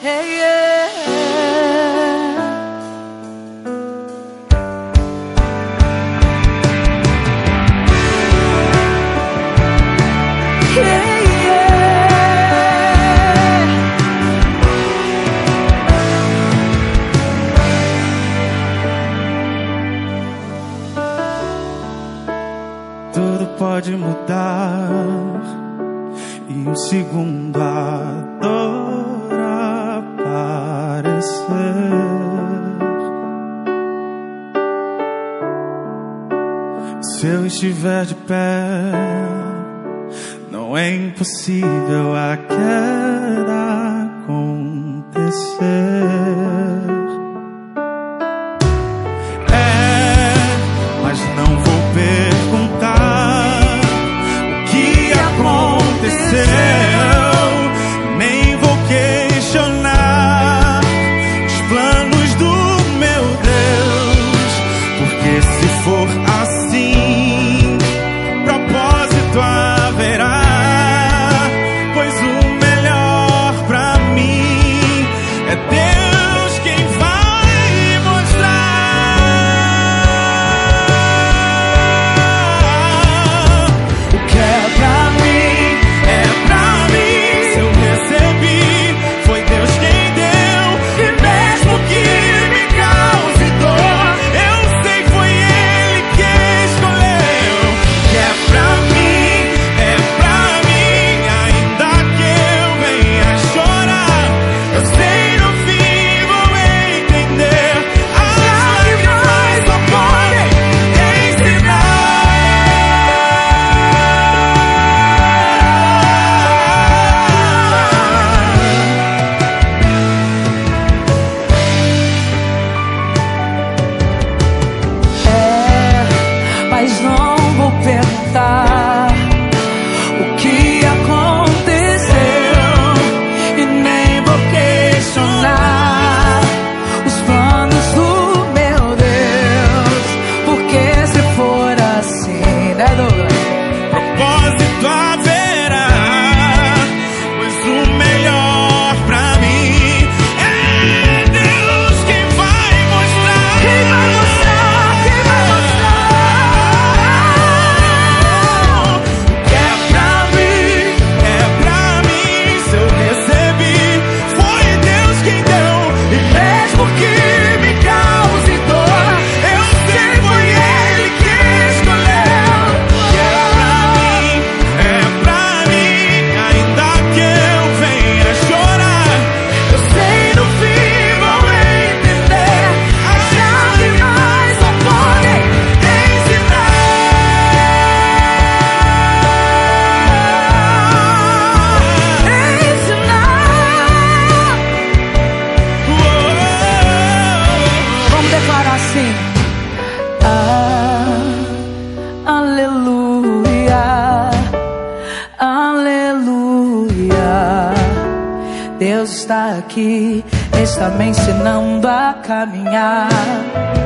Hey, yeah. Yeah, yeah. Tudo pode mudar e um segundo a dor aparecer. Se eu estiver de pé, não é impossível a queda acontecer. Mas não vou perguntar o que aconteceu, nem vou questionar os planos do meu Deus, porque se for assim, propósito haverá. Mas não vou perguntar o que aconteceu e nem vou questionar os planos do meu Deus, porque se for assim, né, Douglas? Propósito haverá, pois o melhor pra mim é Deus quem vai mostrar. Quem vai mostrar? Quem vai mostrar? Assim, aleluia, aleluia. Deus está aqui, está me ensinando a caminhar.